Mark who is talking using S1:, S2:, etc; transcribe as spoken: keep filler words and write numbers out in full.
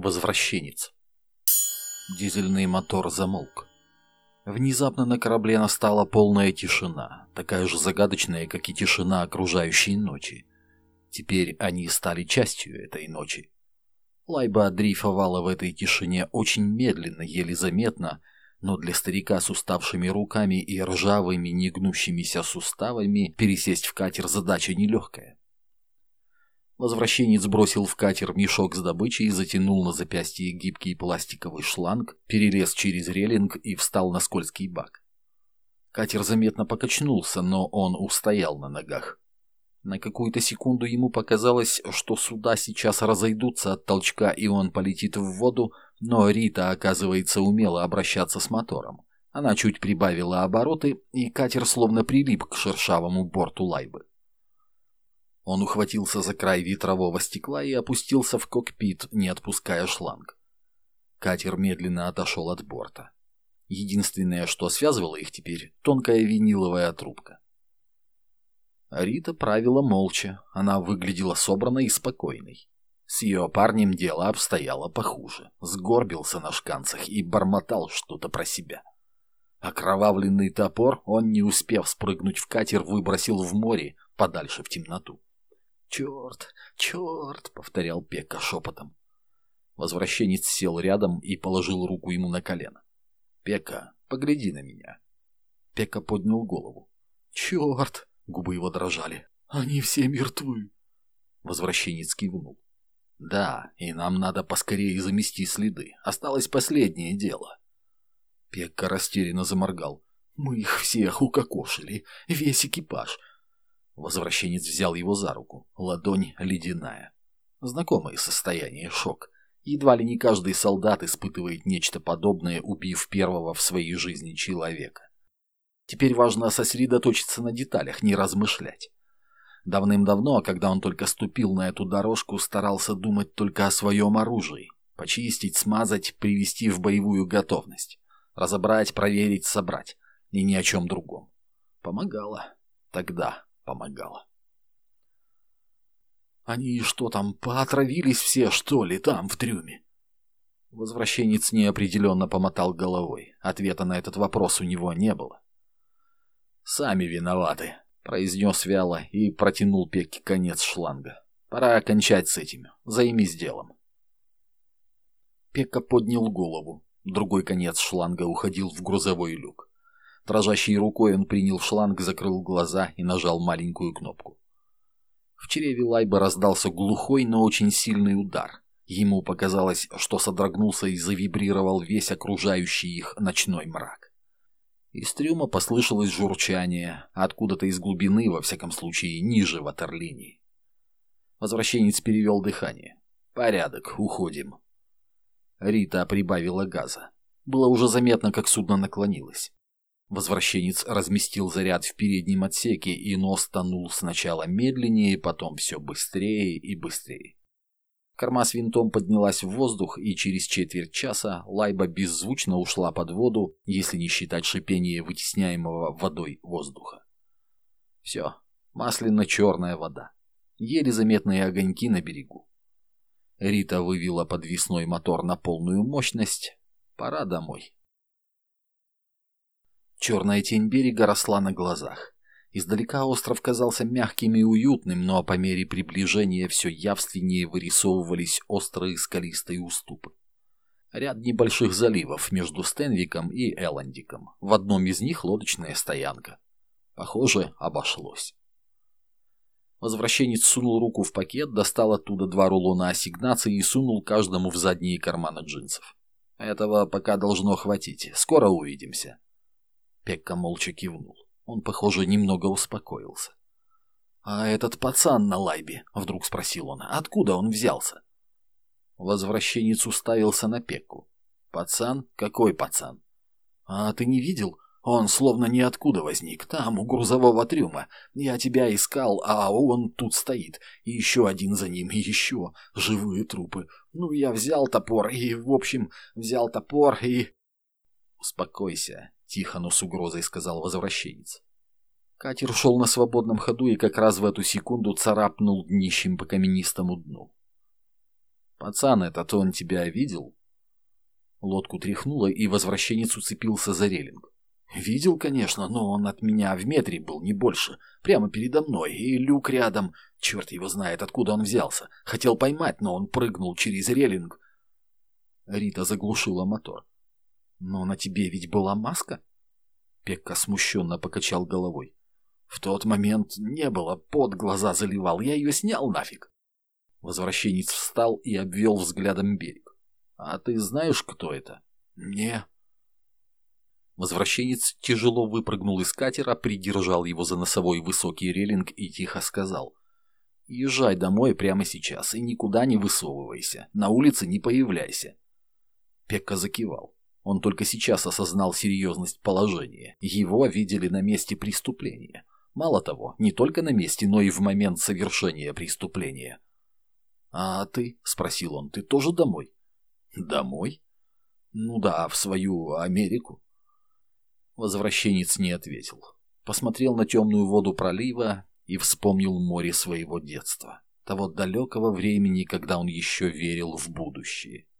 S1: Возвращенец. Дизельный мотор замолк. Внезапно на корабле настала полная тишина, такая же загадочная, как и тишина окружающей ночи. Теперь они стали частью этой ночи. Лайба дрейфовала в этой тишине очень медленно, еле заметно, но для старика с уставшими руками и ржавыми негнущимися суставами пересесть в катер задача нелегкая. Возвращенец бросил в катер мешок с добычей, затянул на запястье гибкий пластиковый шланг, перелез через релинг и встал на скользкий бак. Катер заметно покачнулся, но он устоял на ногах. На какую-то секунду ему показалось, что суда сейчас разойдутся от толчка и он полетит в воду, но Рита, оказывается, умела обращаться с мотором. Она чуть прибавила обороты, и катер словно прилип к шершавому борту Лайбы. Он ухватился за край ветрового стекла и опустился в кокпит, не отпуская шланг. Катер медленно отошел от борта. Единственное, что связывало их теперь, тонкая виниловая трубка. Рита правила молча, она выглядела собранной и спокойной. С ее парнем дело обстояло похуже. Сгорбился на шканцах и бормотал что-то про себя. Окровавленный топор он, не успев спрыгнуть в катер, выбросил в море, подальше в темноту. «Черт, черт!» — повторял Пекка шепотом. Возвращенец сел рядом и положил руку ему на колено. «Пекка, погляди на меня». Пекка поднял голову. «Черт!» — губы его дрожали. «Они все мертвы!» Возвращенец кивнул. «Да, и нам надо поскорее замести следы. Осталось последнее дело». Пекка растерянно заморгал. «Мы их всех укокошили, весь экипаж». Возвращенец взял его за руку. Ладонь ледяная. Знакомое состояние, шок. Едва ли не каждый солдат испытывает нечто подобное, убив первого в своей жизни человека. Теперь важно сосредоточиться на деталях, не размышлять. Давным-давно, когда он только ступил на эту дорожку, старался думать только о своем оружии. Почистить, смазать, привести в боевую готовность. Разобрать, проверить, собрать. И ни о чем другом. Помогало. Тогда помогало. «Они что там, поотравились все, что ли, там, в трюме?» Возвращенец неопределенно помотал головой. Ответа на этот вопрос у него не было. «Сами виноваты», — произнес вяло и протянул Пекке конец шланга. «Пора окончать с этим. Займись делом». Пекка поднял голову. Другой конец шланга уходил в грузовой люк. Дрожащей рукой он принял шланг, закрыл глаза и нажал маленькую кнопку. В чреве Лайбы раздался глухой, но очень сильный удар. Ему показалось, что содрогнулся и завибрировал весь окружающий их ночной мрак. Из трюма послышалось журчание, откуда-то из глубины, во всяком случае, ниже ватерлинии. Возвращенец перевел дыхание. «Порядок, уходим». Рита прибавила газа. Было уже заметно, как судно наклонилось. Возвращенец разместил заряд в переднем отсеке, и нос тонул сначала медленнее, потом все быстрее и быстрее. Корма с винтом поднялась в воздух, и через четверть часа Лайба беззвучно ушла под воду, если не считать шипения вытесняемого водой воздуха. Все, масляно-черная вода. Еле заметные огоньки на берегу. Рита вывела подвесной мотор на полную мощность. Пора домой. Черная тень берега росла на глазах. Издалека остров казался мягким и уютным, но по мере приближения все явственнее вырисовывались острые скалистые уступы. Ряд небольших заливов между Стенвиком и Элландиком. В одном из них лодочная стоянка. Похоже, обошлось. Возвращенец сунул руку в пакет, достал оттуда два рулона ассигнаций и сунул каждому в задние карманы джинсов. «Этого пока должно хватить. Скоро увидимся». Пекка молча кивнул. Он, похоже, немного успокоился. «А этот пацан на Лайбе?» — вдруг спросил он. «Откуда он взялся?» Возвращенец уставился на Пекку. «Пацан? Какой пацан?» «А ты не видел? Он словно ниоткуда возник. Там, у грузового трюма. Я тебя искал, а он тут стоит. И еще один за ним, и еще. Живые трупы. Ну, я взял топор и, в общем, взял топор и...» «Успокойся», — тихо, но с угрозой сказал возвращенец. Катер шел на свободном ходу и как раз в эту секунду царапнул днищем по каменистому дну. Пацан этот, он тебя видел? Лодку тряхнуло, и возвращенец уцепился за релинг. Видел, конечно, но он от меня в метре был, не больше. Прямо передо мной, и люк рядом. Черт его знает, откуда он взялся. Хотел поймать, но он прыгнул через релинг. Рита заглушила мотор. Но на тебе ведь была маска? Пекка смущенно покачал головой. В тот момент не было, пот глаза заливал, я ее снял нафиг. Возвращенец встал и обвел взглядом берег. А ты знаешь, кто это? Не. Возвращенец тяжело выпрыгнул из катера, придержал его за носовой высокий релинг и тихо сказал. Езжай домой прямо сейчас и никуда не высовывайся, на улице не появляйся. Пекка закивал. Он только сейчас осознал серьезность положения. Его видели на месте преступления. Мало того, не только на месте, но и в момент совершения преступления. «А ты?» — спросил он. «Ты тоже домой?» «Домой?» «Ну да, в свою Америку». Возвращенец не ответил. Посмотрел на темную воду пролива и вспомнил море своего детства. Того далекого времени, когда он еще верил в будущее.